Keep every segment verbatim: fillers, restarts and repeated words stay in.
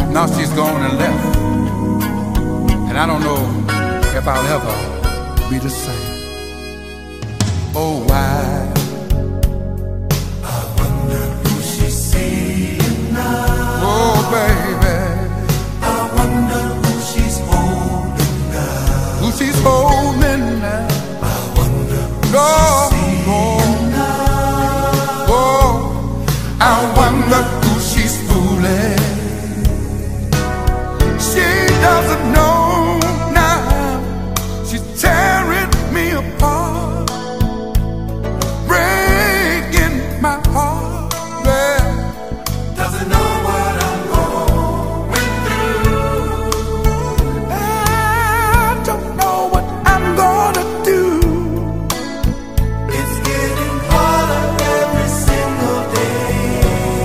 Now she's gone and left, and I don't know if I'll ever be the same. Oh, why? I wonder who she's seeing now. Oh, baby, I wonder who she's holding now. who she's holding now. I wonder who Oh, she's seeing now. oh, I wonder who she's fooling. She doesn't know now. She's tearing me apart, breaking my heart. Yeah. Doesn't know what I'm going through. I don't know what I'm gonna do It's getting harder every single day.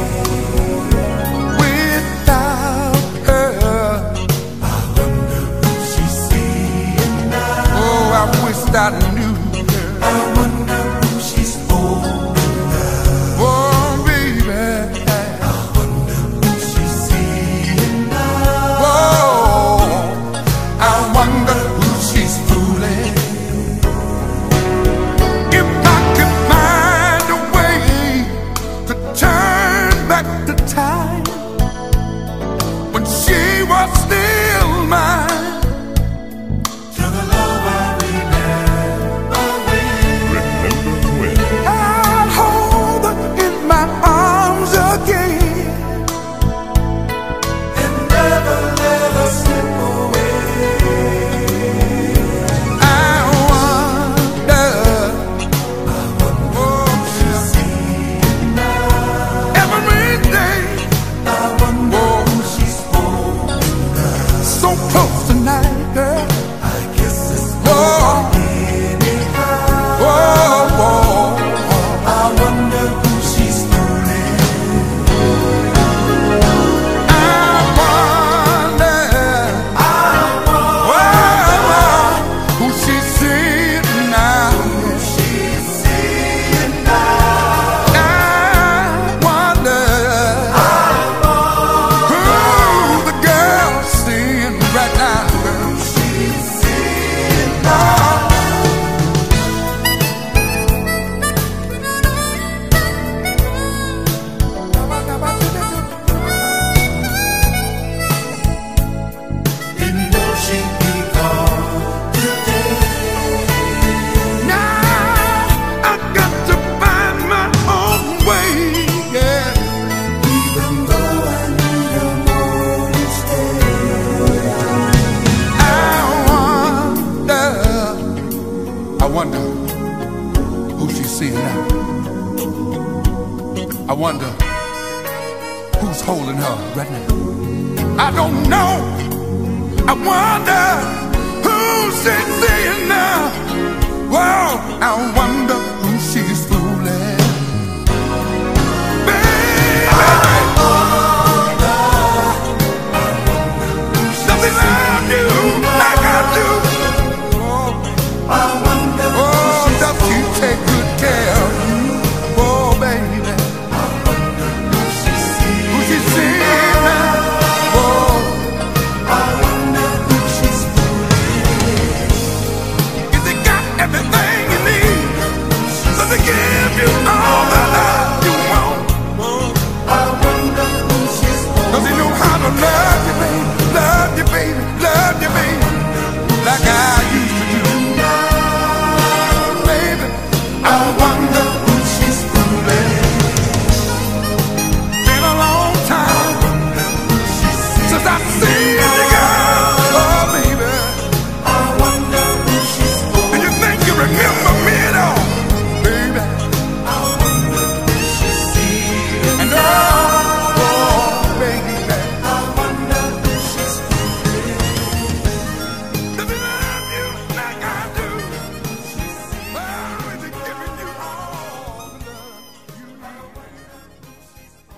without her. I wonder who she's seeing now. Oh, I wish I knew her. I wonder who she's holding now. Oh, baby. I wonder who she's seeing now. Oh, I wonder who she's fooling. If I could find a way to turn back the time when she was still mine, To the love I remember when. I'd hold her in my arms again. And never let her slip away. I wonder, I wonder oh, who she's seeing now. every day, I wonder who she's holding now. so close tonight, girl. I guess it's Oh, over anyhow. oh, oh. I wonder who she's fooling. I wonder, I wonder who she's seeing now. who she's seeing now. I wonder who the girl's seeing right now. She's seeing now. Didn't know she'd be gone today. Now I got to find my own way. Yeah. Even though I knew your motives stay. I wonder, I wonder who she's seeing now. I wonder who's holding her right now. I don't know. I wonder who she's seeing now. Whoa, I wonder